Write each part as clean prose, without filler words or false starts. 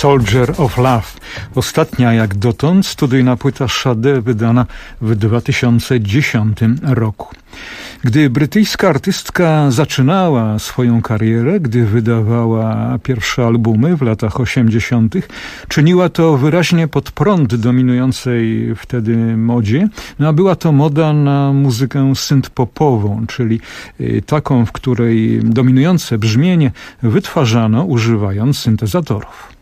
Soldier of Love. Ostatnia jak dotąd studyjna płyta Sade wydana w 2010 roku. Gdy brytyjska artystka zaczynała swoją karierę, gdy wydawała pierwsze albumy w latach 80., czyniła to wyraźnie pod prąd dominującej wtedy modzie, a była to moda na muzykę synth-popową, czyli taką, w której dominujące brzmienie wytwarzano używając syntezatorów.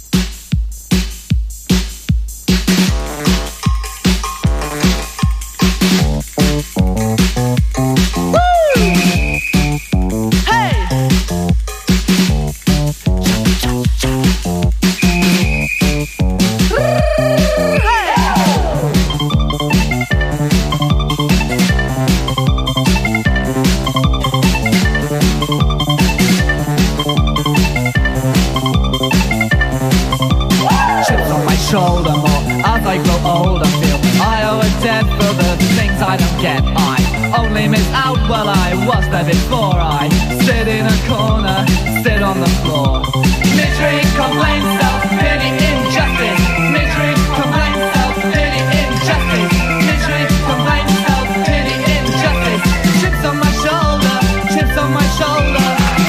Shoulder more as I grow older, feel I owe a debt for the things I don't get. I only miss out while I was there before. I sit in a corner, sit on the floor. Misery, complaint, self-pity, injustice. Misery, complaint, self-pity, injustice. Misery, complaint, self-pity, injustice. Chips on my shoulder, chips on my shoulder.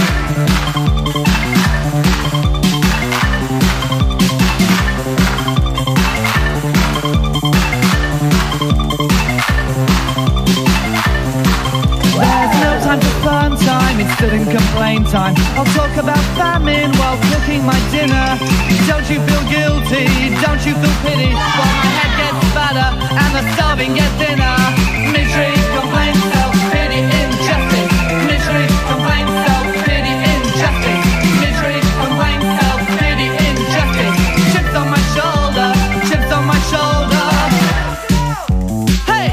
Time, it's still in complaint time. I'll talk about famine while cooking my dinner. Don't you feel guilty? Don't you feel pity? While my head gets fatter and the starving get thinner. Misery, complaint, self-pity, injustice. Misery, complaint, self-pity, injustice. Misery, complaint, self-pity, injustice. Chips on my shoulder, chips on my shoulder. Hey!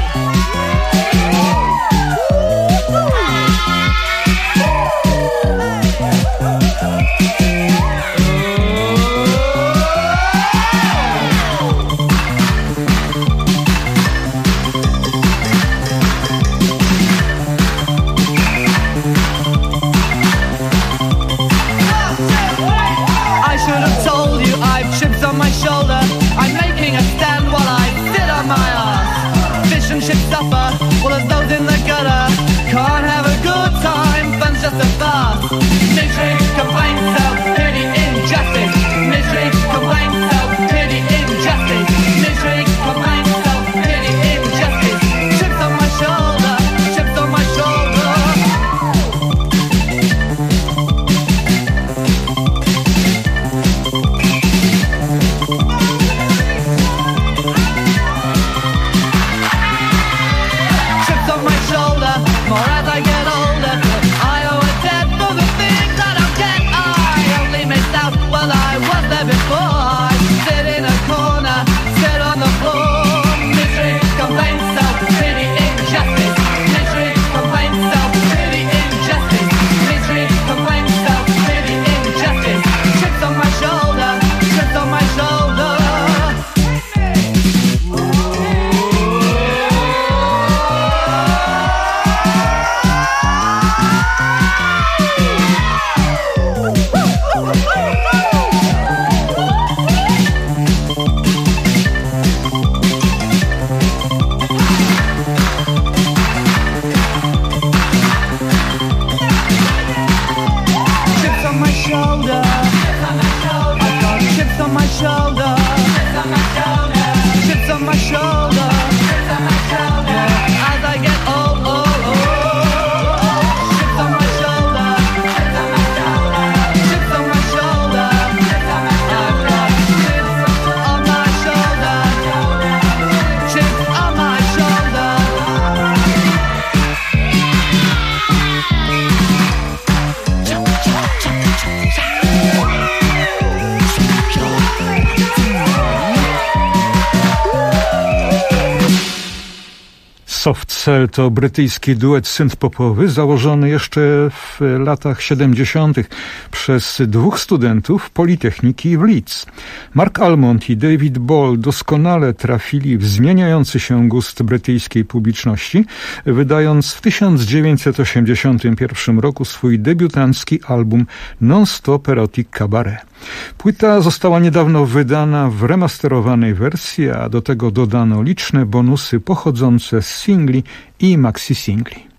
Soft Cell to brytyjski duet synth-popowy założony jeszcze w latach 70. przez dwóch studentów Politechniki w Leeds. Mark Almond i David Ball doskonale trafili w zmieniający się gust brytyjskiej publiczności, wydając w 1981 roku swój debiutancki album Non-Stop Erotic Cabaret. Płyta została niedawno wydana w remasterowanej wersji, a do tego dodano liczne bonusy pochodzące z singli i maxi-singli.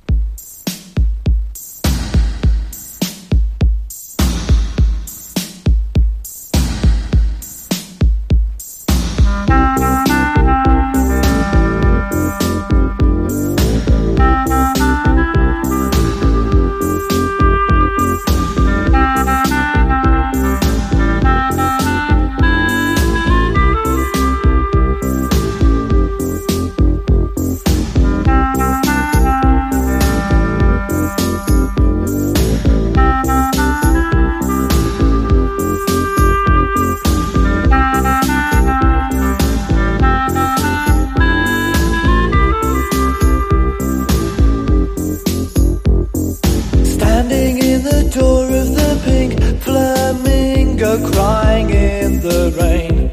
Crying in the rain.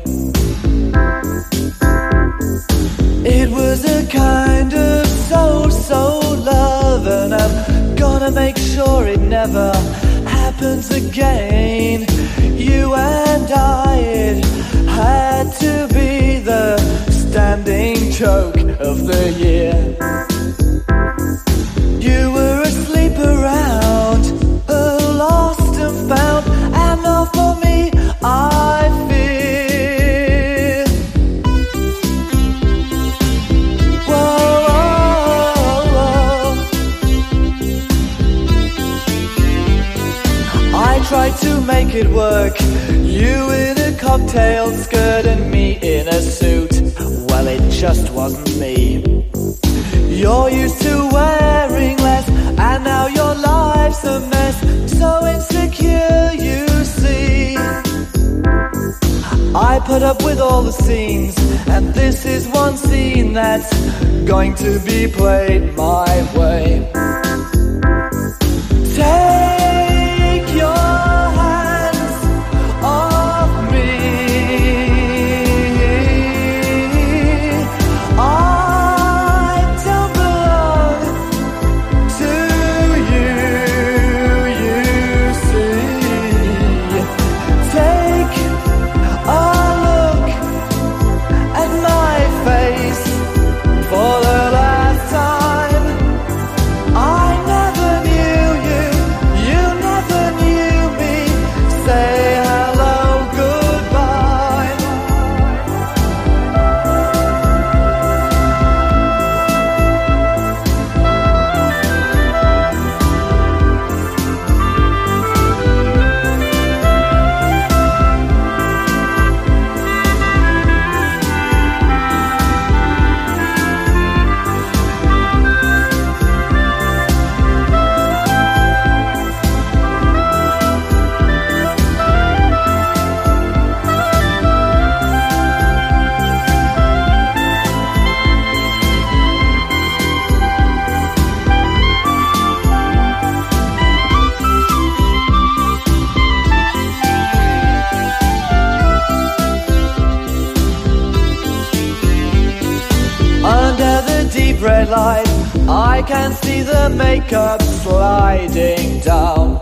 It was a kind of so love, and I'm gonna make sure it never happens again. You and I, it had to be the standing joke of the year. You were asleep around, lost and found, and not for me, I fear. Whoa, whoa, whoa. I tried to make it work. You in a cocktail skirt and me in a suit. Well, it just wasn't me. You're used to wearing less, and now your life's a mess. So insecure, you see. I put up with all the scenes, and this is one scene that's going to be played my way. Take your hands off me. I don't belong to you, you see. Take a look at my face for the last time. I never knew you, you never knew me. Say hello, goodbye. Under the deep red light, I can see the makeup sliding down.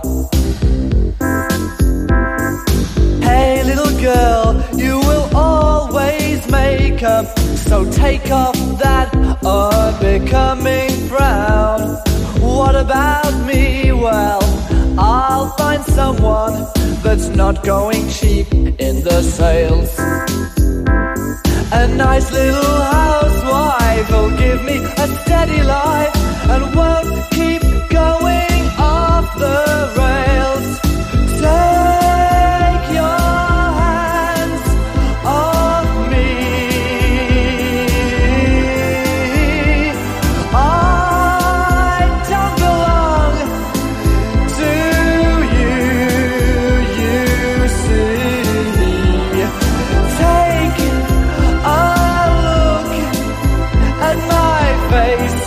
Hey little girl, you will always make up, so take off that unbecoming frown. What about me? Well, I'll find someone that's not going cheap in the sales. A nice little housewife will give me a steady life and won't keep going off the rails. Take your hands off me. I don't belong to you, you see. Take a look at my face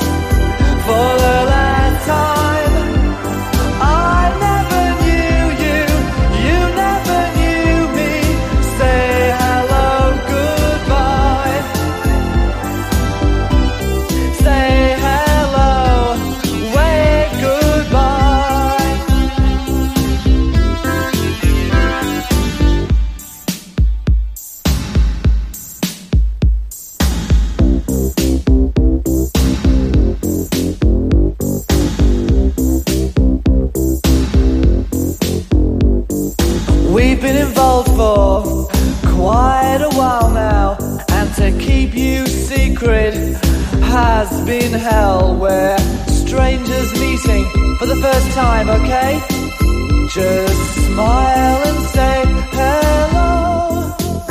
cold for quite a while now, and to keep you secret has been hell, where strangers meeting for the first time, okay? Just smile and say hello.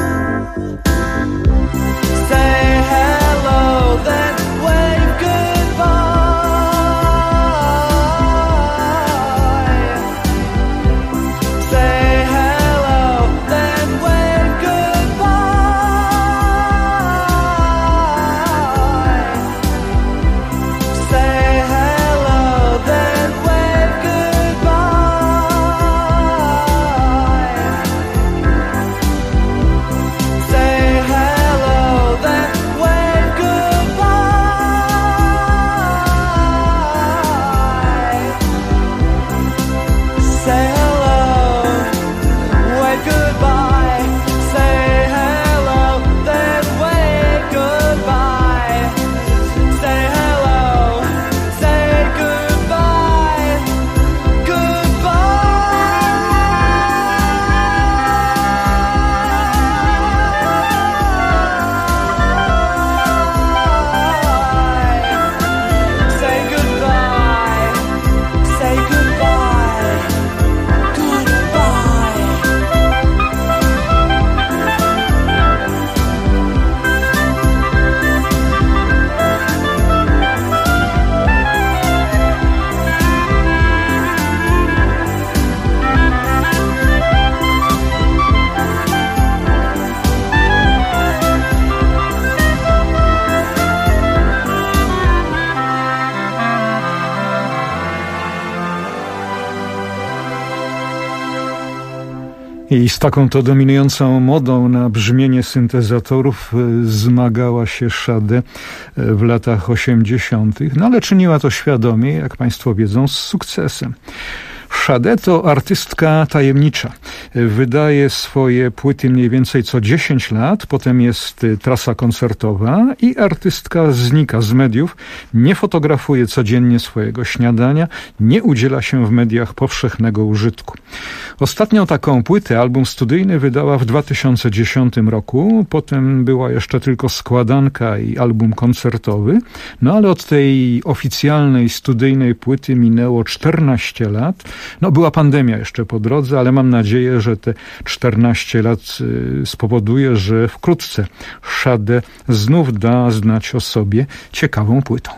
Say hello, then wave goodbye. Say hello, then wave goodbye. Say hello, then wave goodbye. Say hello, then wave goodbye. Say hello, wave goodbye. Say hello, then wave goodbye. Say hello, say goodbye, goodbye. Say goodbye, say goodbye, goodbye. I z taką to dominującą modą na brzmienie syntezatorów zmagała się Sade w latach 80., no ale czyniła to świadomie, jak Państwo wiedzą, z sukcesem. Sade to artystka tajemnicza. Wydaje swoje płyty mniej więcej co 10 lat, potem jest trasa koncertowa i artystka znika z mediów, nie fotografuje codziennie swojego śniadania, nie udziela się w mediach powszechnego użytku. Ostatnią taką płytę, album studyjny, wydała w 2010 roku, potem była jeszcze tylko składanka i album koncertowy, no ale od tej oficjalnej studyjnej płyty minęło 14 lat. No była pandemia jeszcze po drodze, ale mam nadzieję, że te 14 lat spowoduje, że wkrótce Sade znów da znać o sobie ciekawą płytą.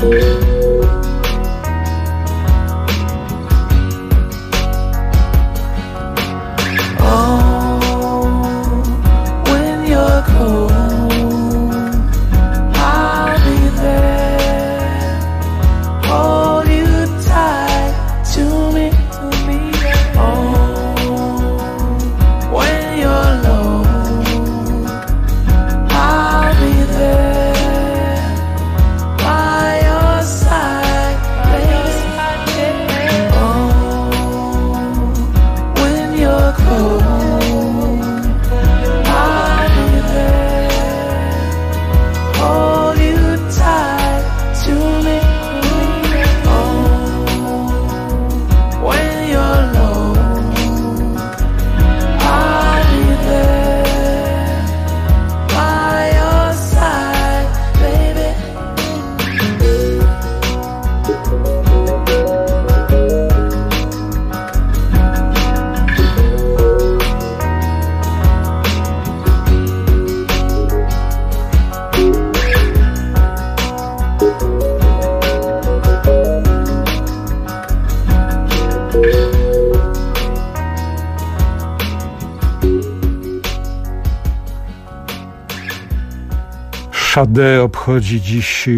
Sade obchodzi dziś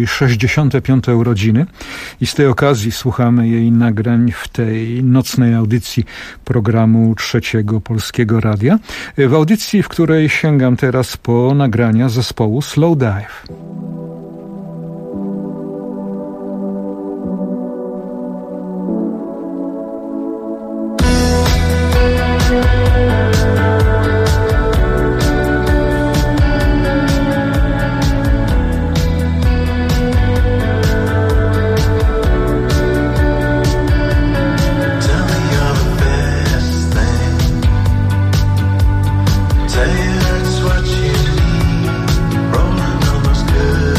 65. urodziny i z tej okazji słuchamy jej nagrań w tej nocnej audycji programu Trzeciego Polskiego Radia. W audycji, w której sięgam teraz po nagrania zespołu Slowdive. Say that's what you need, rolling almost good.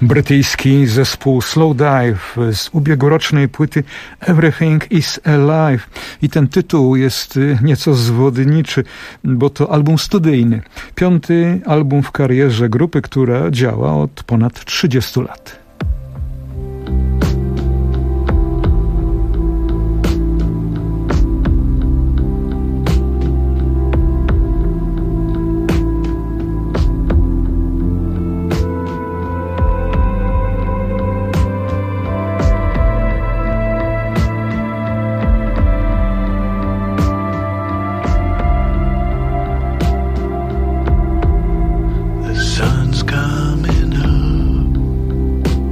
Brytyjski zespół Slowdive z ubiegłorocznej płyty Everything is Alive. I ten tytuł jest nieco zwodniczy, bo to album studyjny. 5. album w karierze grupy, która działa od ponad 30 lat. Sun's coming up.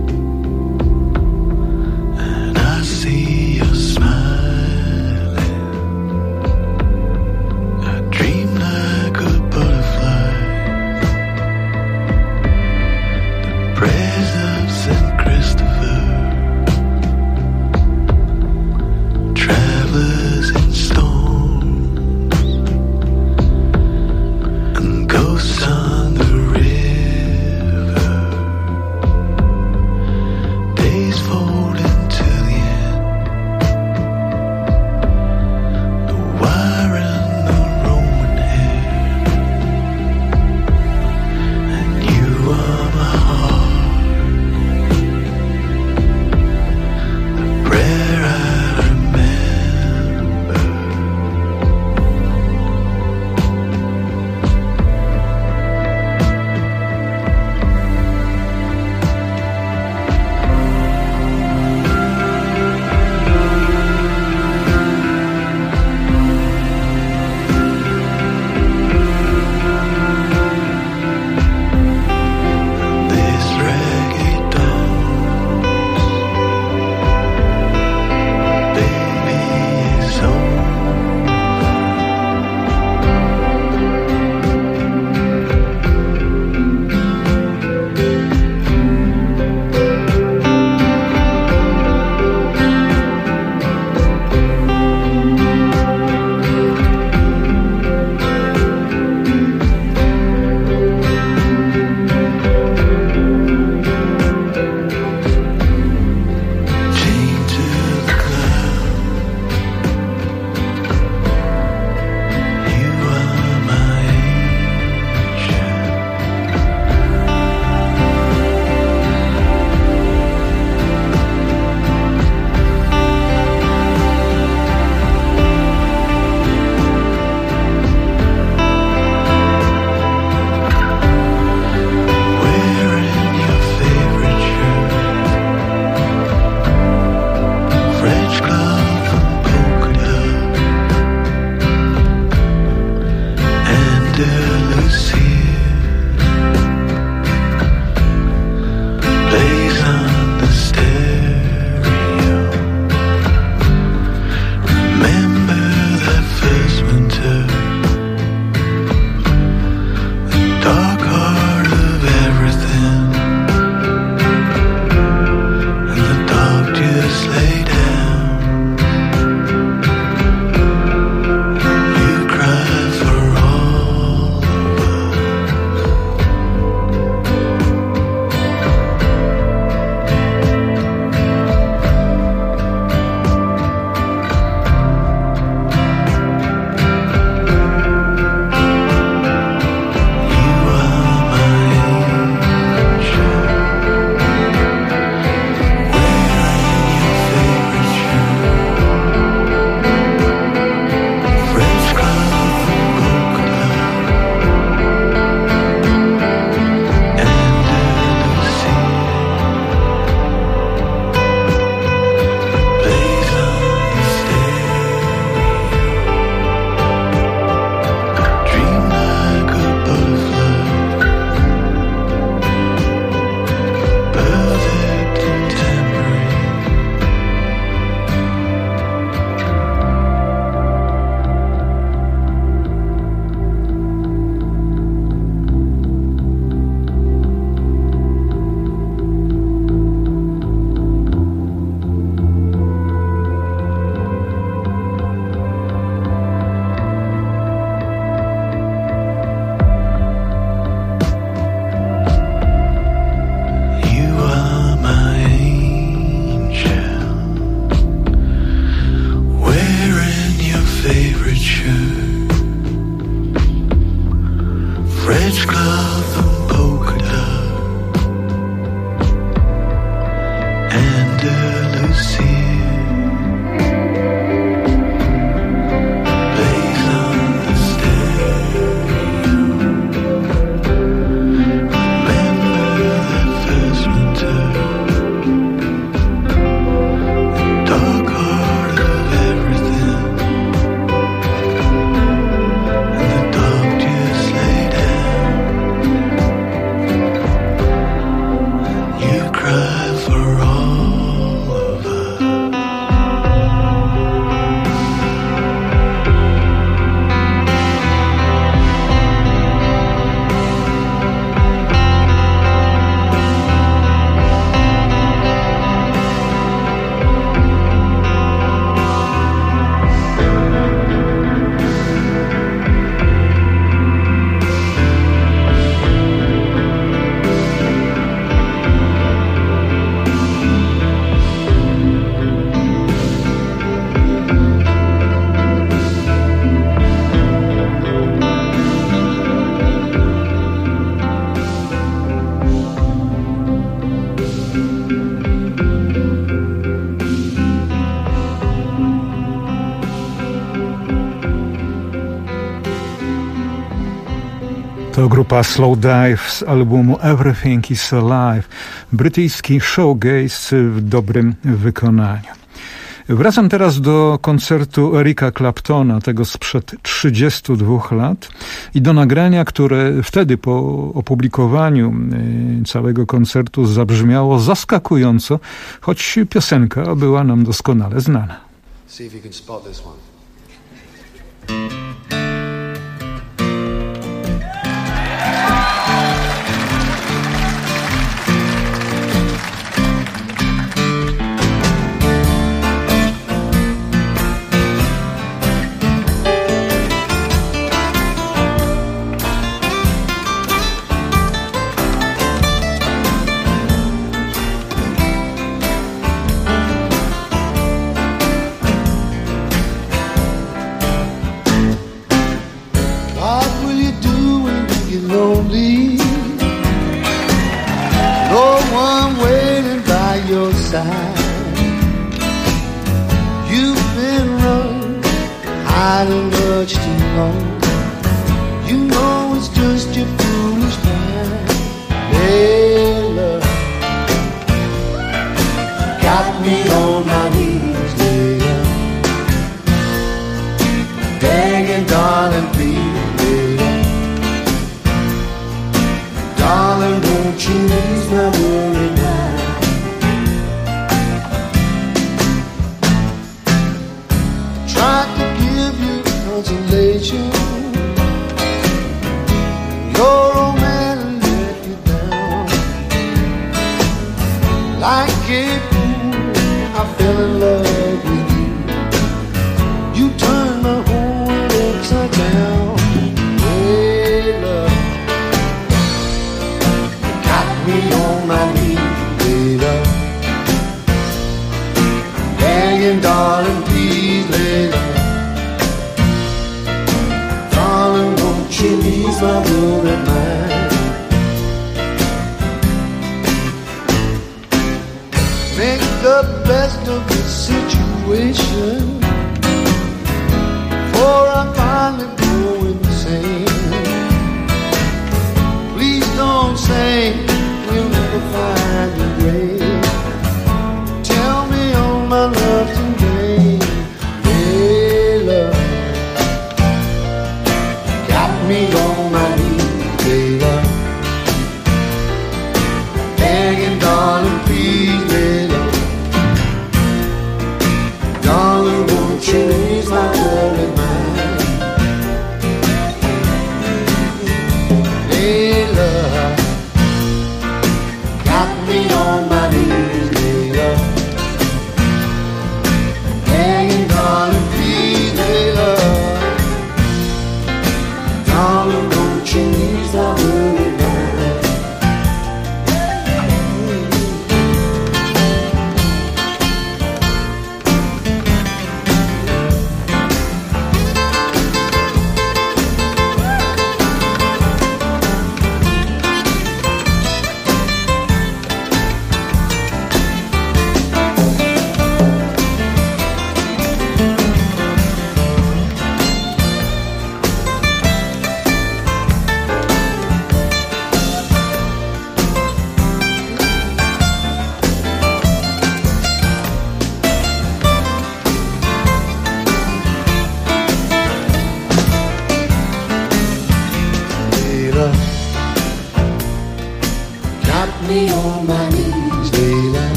To grupa Slow Dive z albumu Everything is Alive. Brytyjski shoegaze w dobrym wykonaniu. Wracam teraz do koncertu Erika Claptona, tego sprzed 32 lat i do nagrania, które wtedy po opublikowaniu całego koncertu zabrzmiało zaskakująco, choć piosenka była nam doskonale znana. See if you can spot this one.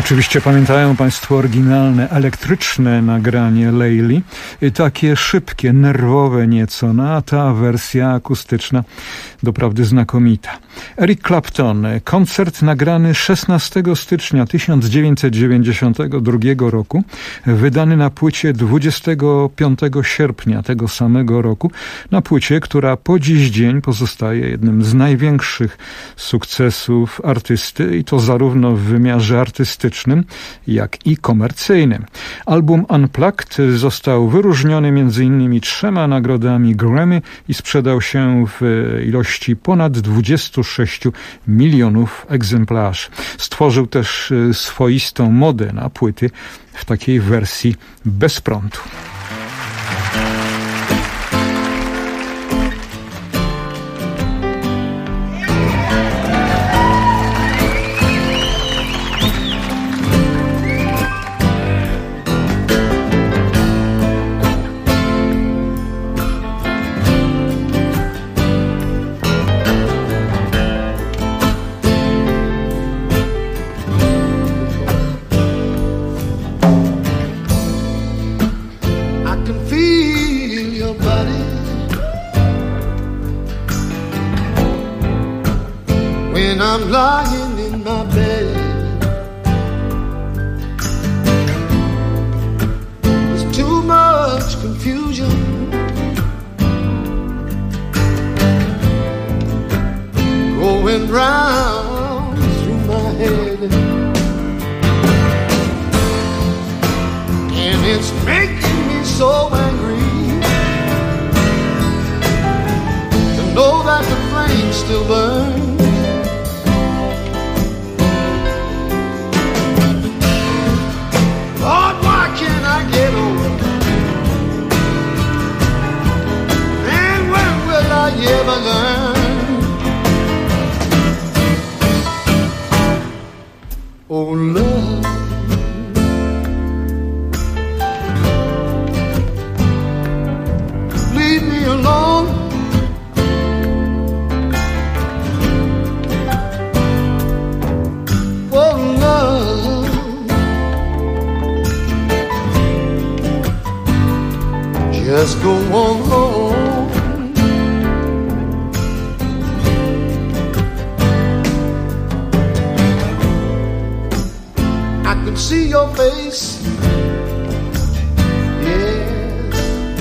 Oczywiście pamiętają Państwo oryginalne, elektryczne nagranie Leili, takie szybkie, nerwowe nieco, no a ta wersja akustyczna doprawdy znakomita. Eric Clapton, koncert nagrany 16 stycznia 1992 roku, wydany na płycie 25 sierpnia tego samego roku, na płycie, która po dziś dzień pozostaje jednym z największych sukcesów artysty i to zarówno w wymiarze artystycznym, jak i komercyjnym. Album Unplugged został wyróżniony m.in. 3 nagrodami Grammy i sprzedał się w ilości ponad 26 milionów egzemplarzy. Stworzył też swoistą modę na płyty w takiej wersji bez prądu. I'm lying in my bed. There's too much confusion. Going round through my head, and it's making me so angry to know that the flame still burns. Lord, why can't I get over? And when will I ever learn? Oh, love, leave me alone. Oh, love, just go on home. I can see your face, yes,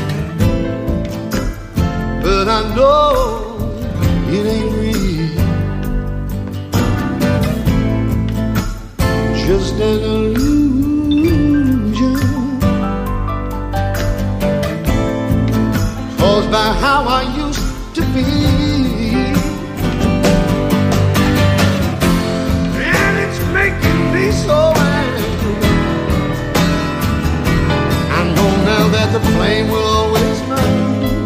but I know it ain't real. Just an illusion caused by how I used to be. And it's making me so angry. I know now that the flame will always burn.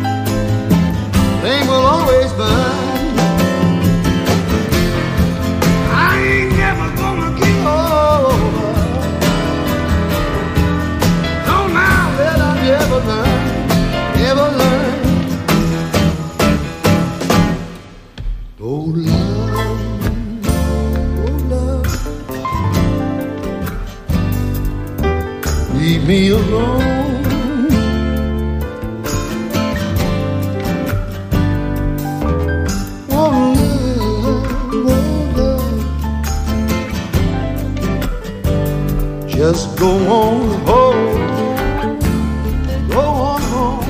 Flame will always burn. I ain't never gonna get over. No, now that I've ever learned. Never learn. Oh love, oh love, leave me alone. Oh love, just go on home. Go on home.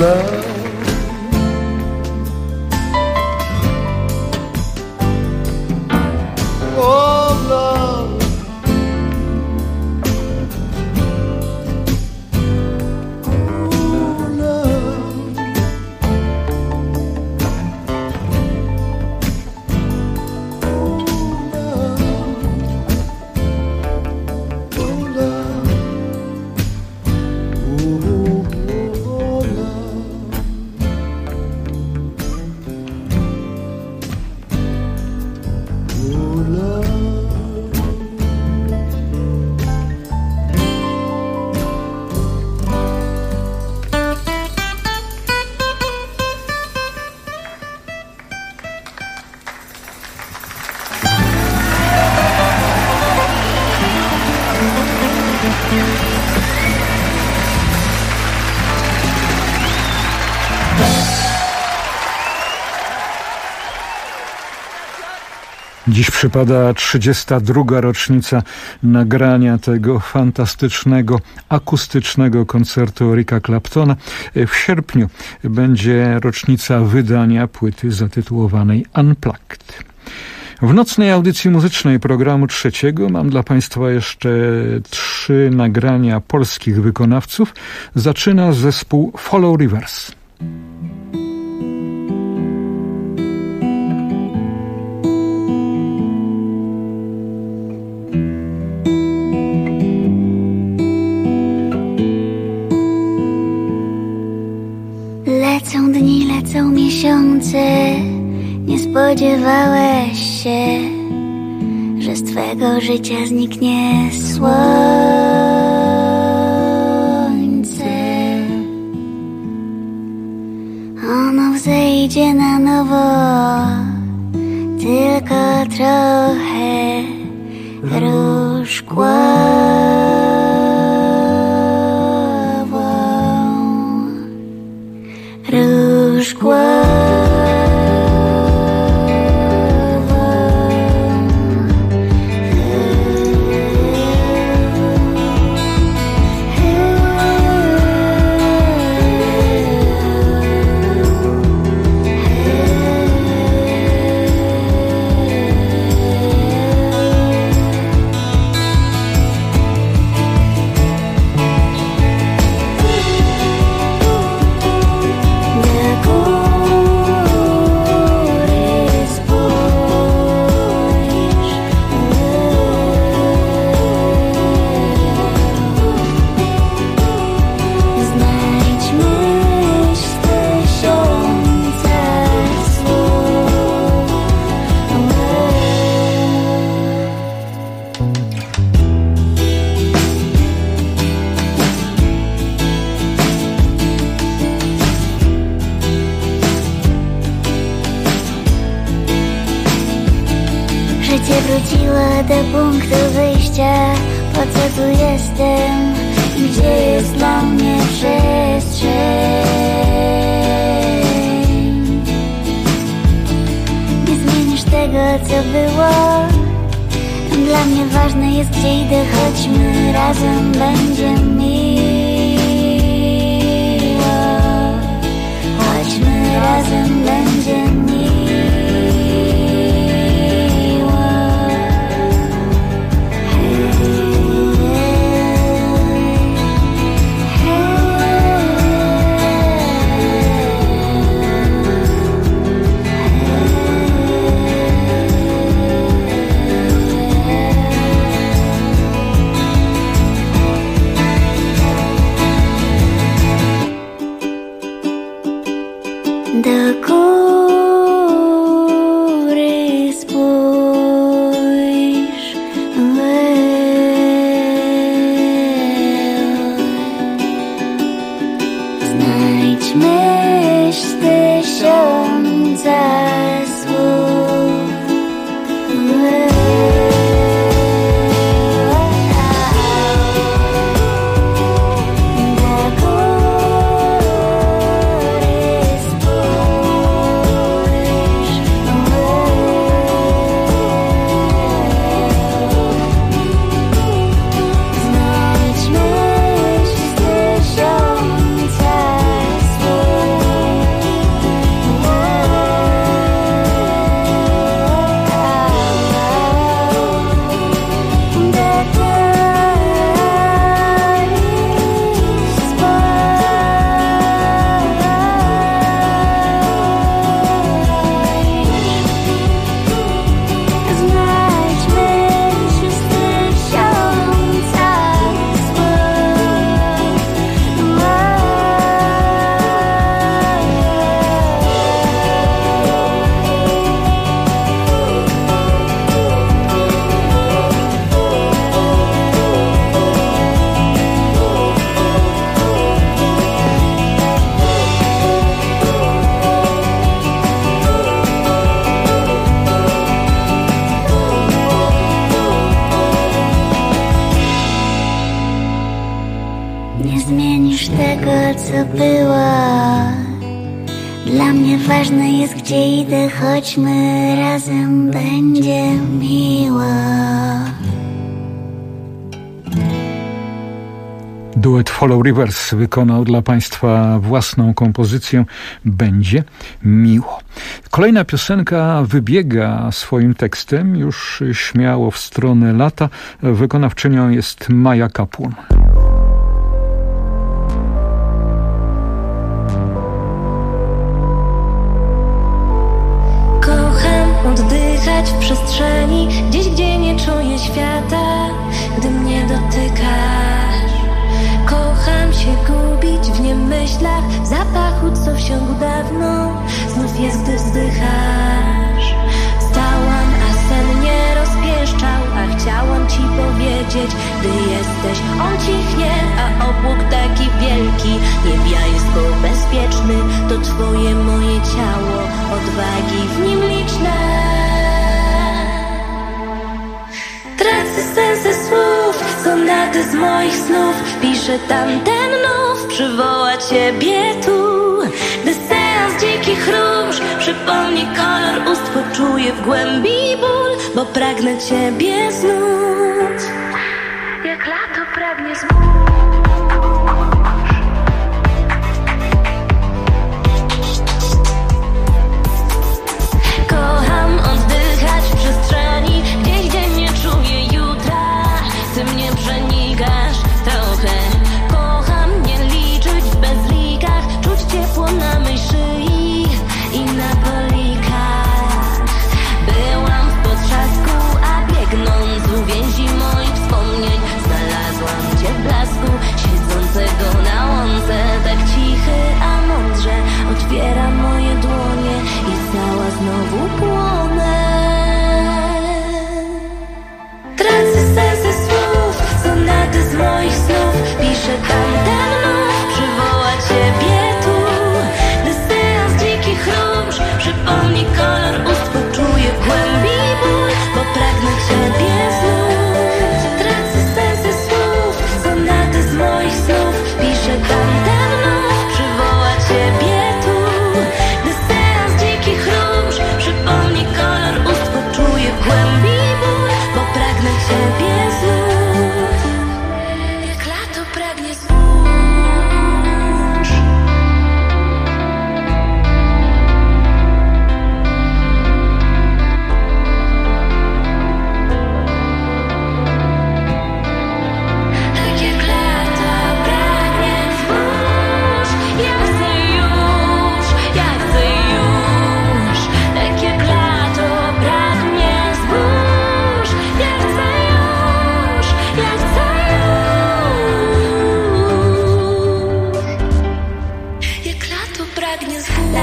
love. Oh, love. Oh, love. Dziś przypada 32. rocznica nagrania tego fantastycznego, akustycznego koncertu Erika Claptona. W sierpniu będzie rocznica wydania płyty zatytułowanej Unplugged. W nocnej audycji muzycznej programu trzeciego mam dla Państwa jeszcze 3 nagrania polskich wykonawców. Zaczyna zespół Follow Rivers. Lecą dni, lecą miesiące, nie spodziewałeś się, że z twego życia zniknie słońce. Ono wzejdzie na nowo, tylko trochę róż róż głową. Wróciła do punktu wyjścia. Po co tu jestem? Gdzie jest dla mnie przestrzeń? Nie zmienisz tego, co było. Dla mnie ważne jest, gdzie idę. Chodźmy razem, będzie miło. Chodźmy razem, będzie miło. Do góry spójrz, znajdź myśl tysiąca słów. Znajdź myśl tysiąca słów. tego, co było. Dla mnie ważne jest, gdzie idę, chodźmy razem, będzie miło. Duet Follow Rivers wykonał dla Państwa własną kompozycję Będzie miło. Kolejna piosenka wybiega swoim tekstem już śmiało w stronę lata. Wykonawczynią jest Maja Kapłon. Kocham oddychać w przestrzeni, gdzieś gdzie nie czuję świata, gdy mnie dotykasz. Kocham się gubić w niemyślach, w zapachu, co wsiąkł dawno, znów jest, gdy wzdychasz. Stałam, a sen nie rozpieszczał, a chciałam ci powiedzieć, gdy jesteś, on cichnie, a obłok taki wielki, niebiańsko bezpieczny, to twoje, moje ciało, odwagi w nim liczne. Tracę sensy słów, sonaty z moich snów, piszę tamten nów, przywoła ciebie tu. Gdy seans dzikich róż przypomni kolor ust, poczuję w głębi ból, bo pragnę ciebie znów, jak lato pragnie zbóż. Kocham oddychać w przestrzeni, gdzieś gdzie nie czuję jutra, ty mnie przenikasz trochę. Kocham nie liczyć w bezlikach, czuć ciepło na mej szyi i na polikach. Byłam w potrzasku, a biegnąc w uwięzi moich wspomnień, znalazłam cię w blasku, siedzącego na łące, tak cichy, a mądrze otwiera moje dłonie i cała znowu płonę. Tracę sensy słów, sonaty z moich snów, piszę tamten nów, przywoła ciebie tu. Gdy seans dzikich róż przypomni kolor ust, poczuję w głębi ból, bo pragnę ciebie znów. Tracę sensy słów, sonaty z moich snów, piszę tamten nów, przywoła ciebie tu. Gdy seans dzikich róż przypomni kolor ust, poczuję w głębi ból, bo pragnę ciebie znów, jak lato pragnie zbóż. Tak jak lato pragnie zbóż, ja chcę już, ja chcę już. Tak jak lato pragnie zbóż, ja chcę już, ja chcę już. Jak lato pragnie zbóż.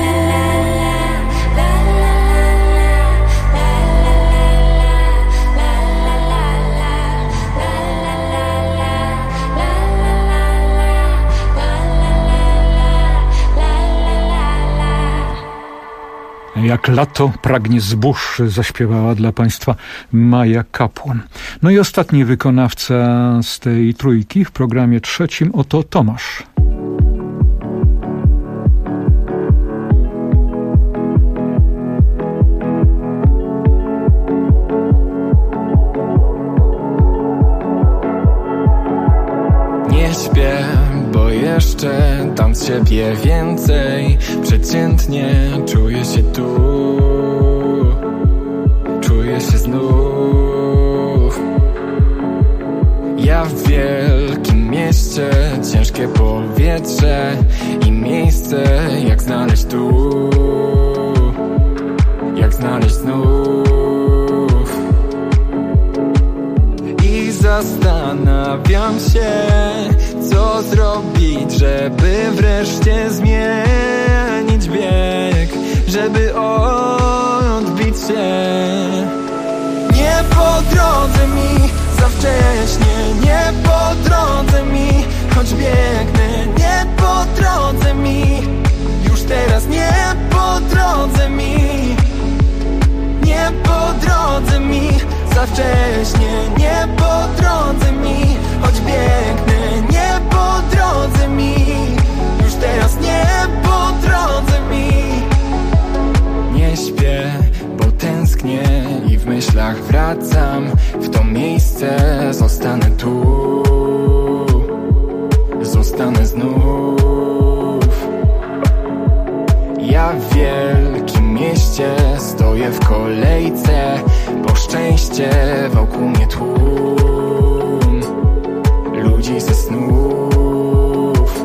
Jak lato pragnie zbóż, zaśpiewała dla Państwa Maja Kapłon. No i ostatni wykonawca z tej trójki w programie trzecim, oto Tomasz. Nie śpię, bo jeszcze dam z siebie więcej. Przeciętnie czuję się tu, czuję się znów. Ja w wielkim mieście, ciężkie powietrze i miejsce, jak znaleźć tu, jak znaleźć znów. I zastanawiam się, co zrobić, żeby wreszcie zmienić bieg, żeby odbić się. Nie po drodze mi za wcześnie, nie po drodze mi, choć biegnę. Nie po drodze mi, już teraz nie po drodze mi. Nie po drodze mi za wcześnie, nie po drodze mi, choć biegnę. Nie po drodze drodze mi, już teraz nie po drodze mi. Nie śpię, bo tęsknię i w myślach wracam w to miejsce. Zostanę tu, zostanę znów. Ja w wielkim mieście stoję w kolejce po szczęście, wokół mnie tłum ludzi ze snów.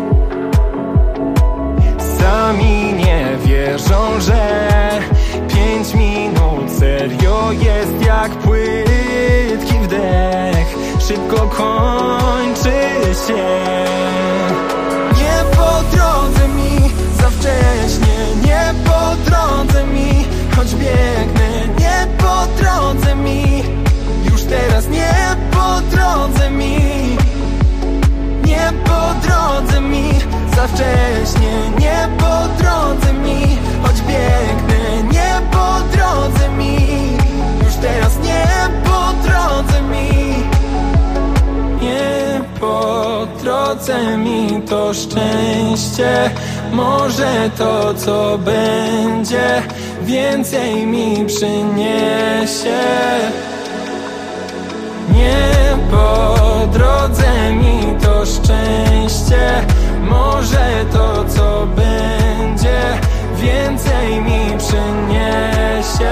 Sami nie wierzą, że 5 minut serio jest jak płytki wdech, szybko kończy się. Nie po drodze mi, za wcześnie, nie po drodze mi, choć biegnę, nie po drodze mi, już teraz nie po drodze mi, nie po drodze mi, za wcześnie, nie po drodze mi, choć biegnę, nie po drodze mi, już teraz nie po drodze mi, nie po drodze mi to szczęście, może to co będzie więcej mi przyniesie. Nie po drodze mi to szczęście, może to co będzie więcej mi przyniesie.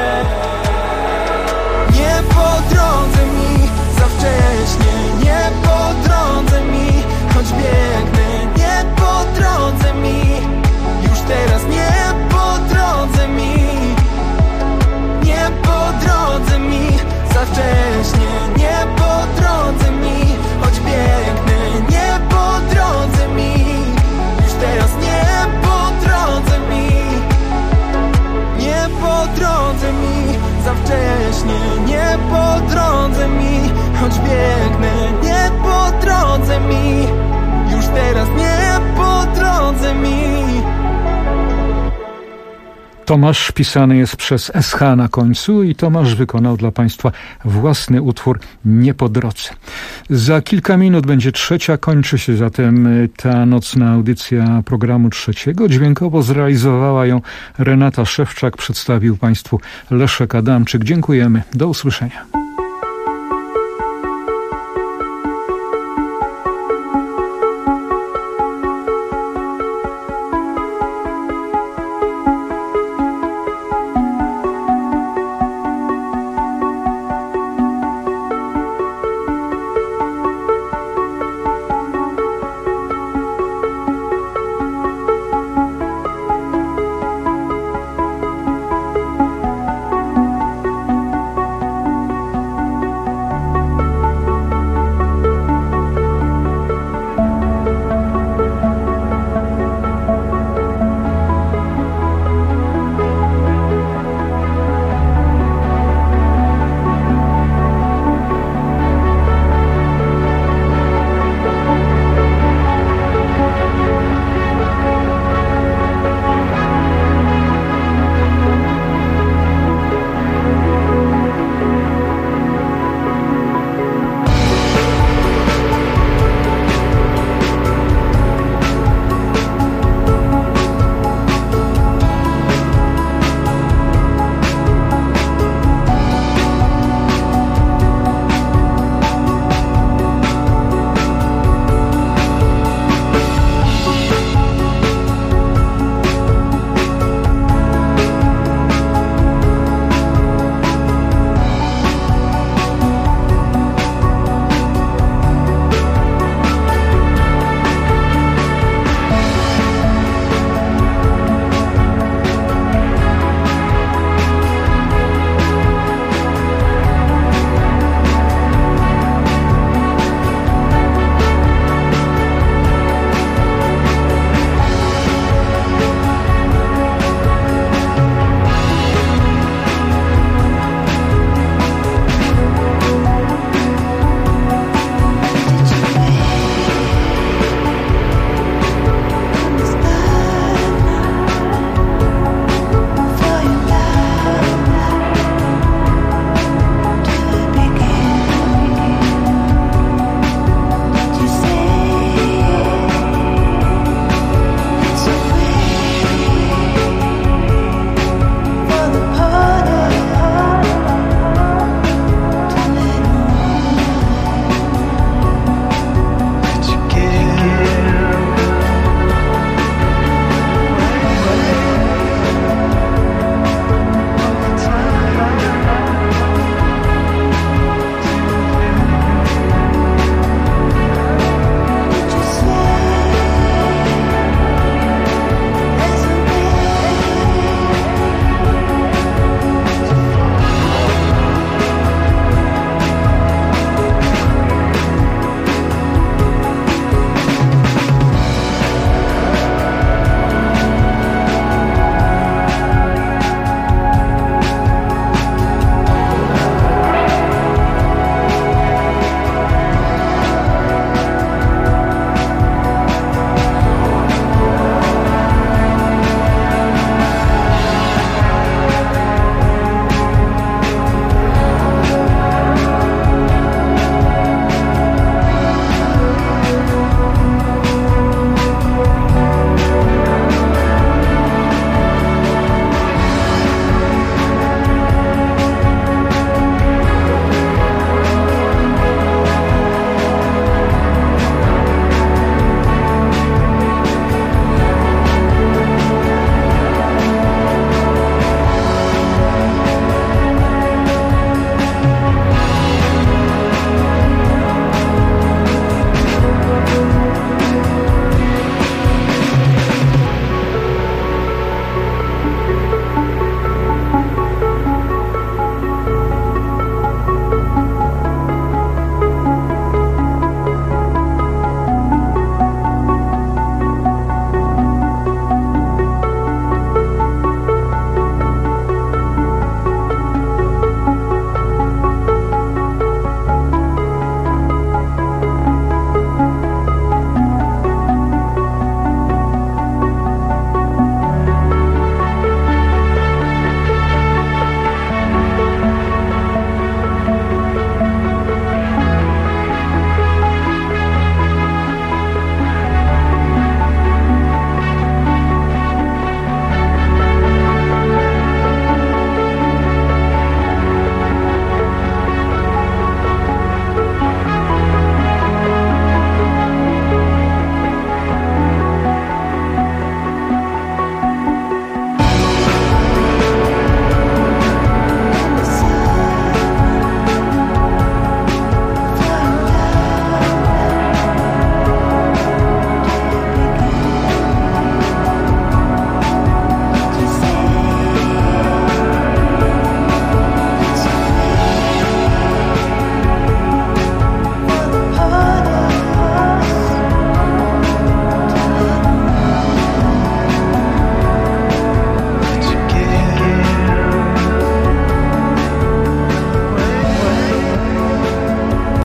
Nie po drodze mi, za wcześnie, nie po drodze mi, choć biegnę, nie po drodze mi, już teraz nie po drodze mi, nie po drodze mi, za wcześnie, nie po drodze mi, choć biegnę, nie po drodze mi, już teraz nie po drodze mi, nie po drodze mi, za wcześnie, nie po drodze mi, choć biegnę, nie po drodze mi, już teraz nie po drodze mi. Tomasz pisany jest przez SH na końcu i Tomasz wykonał dla Państwa własny utwór Nie po drodze. Za kilka minut będzie trzecia, kończy się zatem ta nocna audycja programu trzeciego. Dźwiękowo zrealizowała ją Renata Szewczak, przedstawił Państwu Leszek Adamczyk. Dziękujemy, do usłyszenia.